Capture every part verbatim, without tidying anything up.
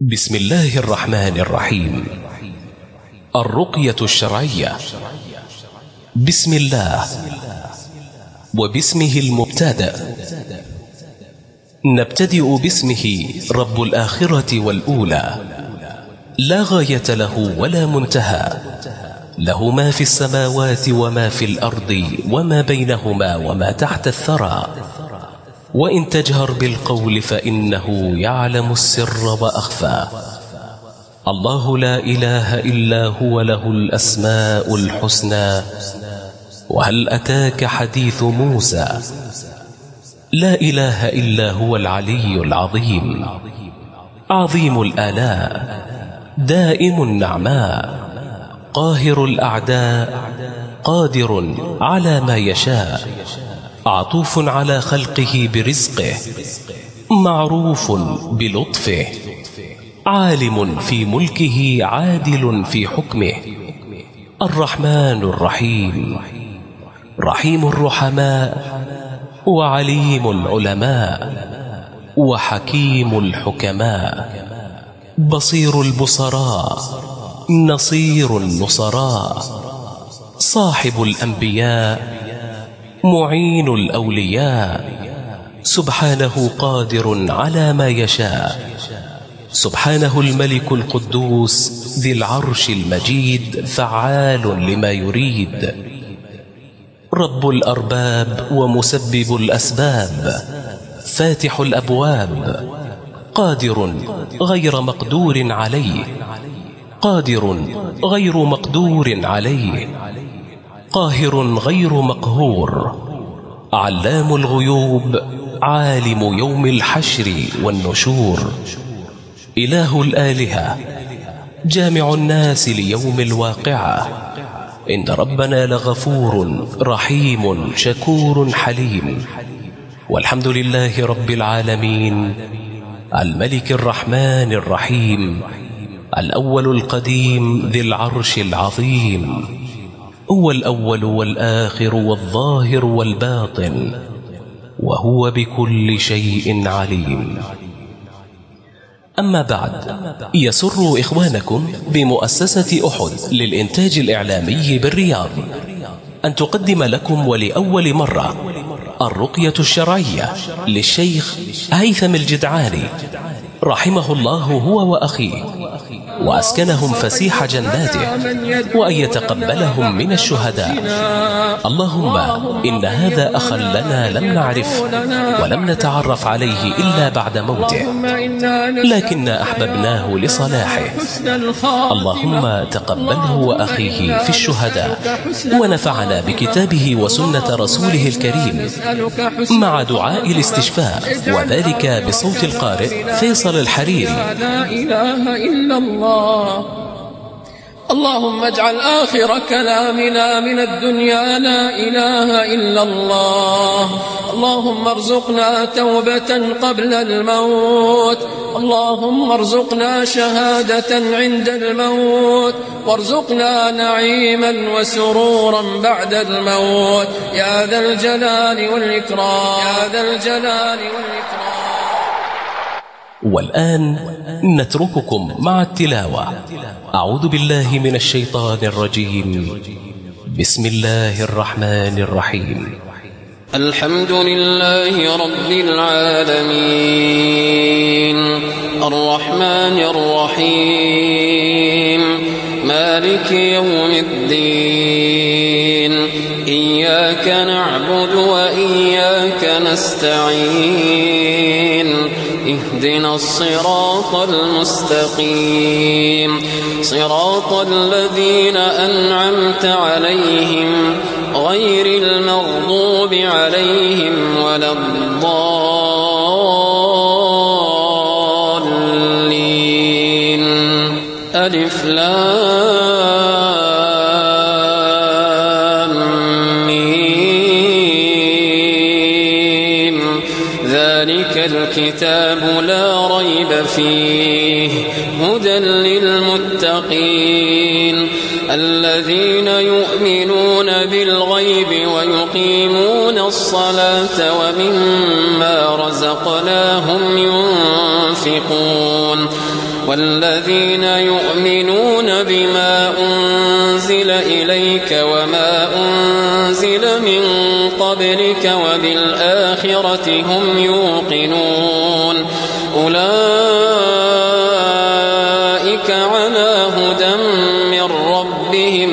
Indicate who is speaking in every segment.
Speaker 1: بسم الله الرحمن الرحيم. الرقية الشرعية. بسم الله وباسمه المبتدأ. نبتدئ باسمه رب الآخرة والأولى، لا غاية له ولا منتهى، له ما في السماوات وما في الأرض وما بينهما وما تحت الثرى. وإن تجهر بالقول فإنه يعلم السر وأخفى. الله لا إله إلا هو، له الأسماء الحسنى. وهل أتاك حديث موسى؟ لا إله إلا هو العلي العظيم، عظيم الآلاء، دائم النعماء، قاهر الأعداء، قادر على ما يشاء، عطوف على خلقه برزقه، معروف بلطفه، عالم في ملكه، عادل في حكمه، الرحمن الرحيم، رحيم الرحماء، وعليم العلماء، وحكيم الحكماء، بصير البصراء، نصير النصراء، صاحب الأنبياء، معين الأولياء، سبحانه قادر على ما يشاء، سبحانه الملك القدوس ذي العرش المجيد، فعال لما يريد، رب الأرباب ومسبب الأسباب، فاتح الأبواب، قادر غير مقدور عليه، قادر غير مقدور عليه، قاهر غير مقهور، علام الغيوب، عالم يوم الحشر والنشور، إله الآلهة، جامع الناس ليوم الواقعة. إن ربنا لغفور رحيم شكور حليم. والحمد لله رب العالمين، الملك الرحمن الرحيم، الأول القديم ذي العرش العظيم، هو الأول والآخر والظاهر والباطن، وهو بكل شيء عليم. أما بعد، يسر إخوانكم بمؤسسة أحد للإنتاج الإعلامي بالرياض أن تقدم لكم ولأول مرة الرقية الشرعية للشيخ هيثم الجدعاني رحمه الله، هو وأخيه، وأسكنهم فسيح جناته، وأن يتقبلهم من الشهداء. اللهم إن هذا أخا لنا لم نعرفه ولم نتعرف عليه إلا بعد موته، لكننا أحببناه لصلاحه. اللهم تقبله وأخيه في الشهداء، ونفعنا بكتابه وسنة رسوله الكريم، مع دعاء الاستشفاء، وذلك بصوت القارئ فيصل الحريري.
Speaker 2: لا إله إلا الله. اللهم اجعل آخر كلامنا من الدنيا لا إله إلا الله. اللهم ارزقنا توبة قبل الموت. اللهم ارزقنا شهادة عند الموت، وارزقنا نعيما وسرورا بعد الموت، يا ذا الجلال والإكرام، يا ذا الجلال والإكرام.
Speaker 1: والآن نترككم مع التلاوة. أعوذ بالله من الشيطان الرجيم. بسم الله الرحمن الرحيم.
Speaker 2: الحمد لله رب العالمين، الرحمن الرحيم، مالك يوم الدين، إياك نعبد وإياك نستعين، اهدنا الصراط المستقيم، صراط الذين أنعمت عليهم غير المغضوب عليهم ولا الضالين. ألف لام ميم، ذلك الكتاب لا ريب فيه، هدى للمتقين، الذين يؤمنون بالغيب ويقيمون الصلاة ومما رزقناهم ينفقون، والذين يؤمنون بما أنزل إليك وما أنزل من قبلك وبالآخرة هم يوقنون أولئك على هدى من ربهم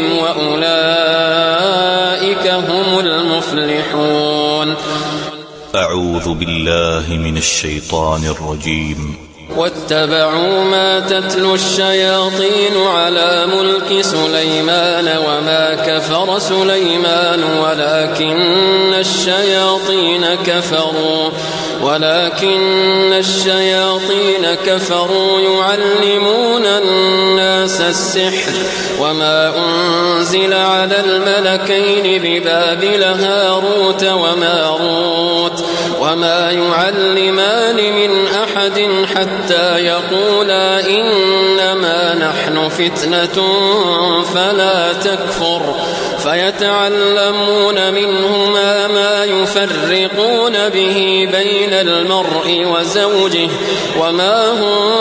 Speaker 2: وأولئك هم المفلحون.
Speaker 3: أعوذ بالله من الشيطان الرجيم.
Speaker 2: واتبعوا ما تتلو الشياطين على ملك سليمان وما كفر سليمان ولكن الشياطين كفروا ولكن الشياطين كفروا يعلمون الناس السحر وما أنزل على الملكين ببابل هاروت وماروت وما يعلمان من أحد حتى يقولا إنما نحن فتنة فلا تكفر فيتعلمون منهما ما يفرقون به بين المرء وزوجه وما هم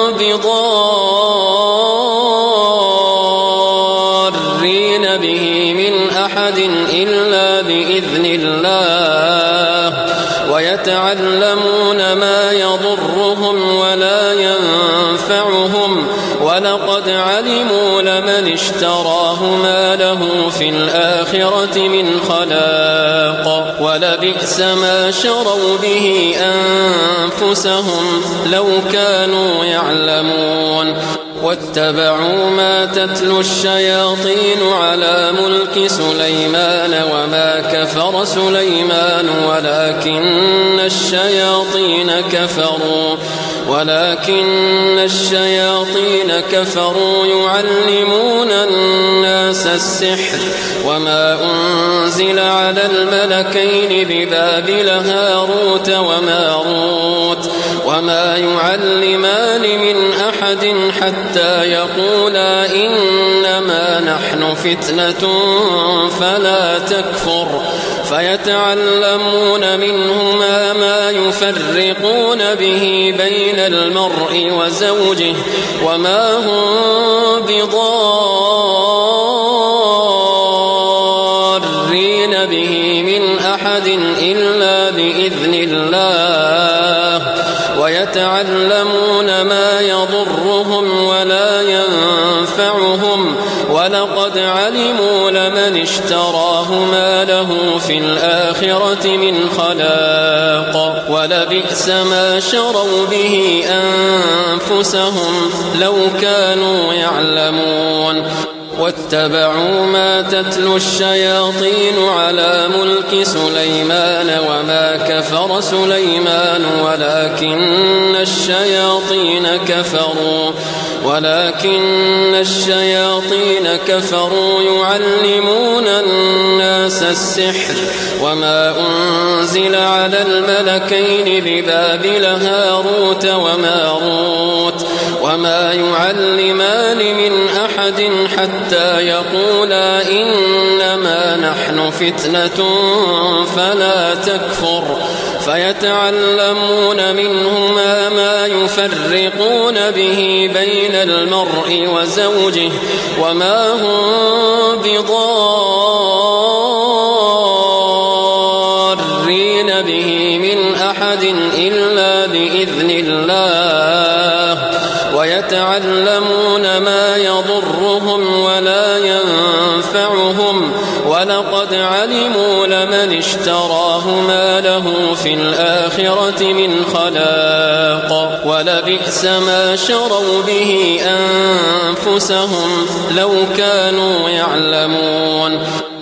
Speaker 2: بضارين به من أحد إلا بإذن الله ويتعلمون ما يضرهم ولا ينفعهم ولقد علموا لمن اشتراه ما له في الآخرة من خلاق ولبئس ما شروا به أنفسهم لو كانوا يعلمون. واتبعوا ما تتلو الشياطين على ملك سليمان وما كفر سليمان ولكن الشياطين كفروا ولكن الشياطين كفروا يعلمون الناس السحر وما أنزل على الملكين ببابل هاروت وماروت وما يعلمان من أحد حتى يقولا إنما نحن فتنة فلا تكفر فيتعلمون منهما ما يفرقون به بين المرء وزوجه وما هم بضارين به من أحد إلا بإذن الله ويتعلمون ما يضرهم ولا ينفعهم ولقد علموا لمن اشتراه ما له في الآخرة من خلاق ولبئس ما شروا به أنفسهم لو كانوا يعلمون. واتبعوا ما تتلو الشياطين على ملك سليمان وما كفر سليمان ولكن الشياطين كفروا ولكن الشياطين كفروا يعلمون الناس السحر وما أنزل على الملكين ببابل هاروت وماروت وما يعلمان من أحد حتى يقولا إنما نحن فتنة فلا تكفر فيتعلمون منهما ما يفرقون به بين المرء وزوجه وما هم بضارين به من أحد إلا بإذن الله ويتعلمون ما يضرهم ولا ينفعهم ولقد علموا لمن اشتراه ما له في الآخرة من خلاق ولبئس ما شروا به أنفسهم لو كانوا يعلمون.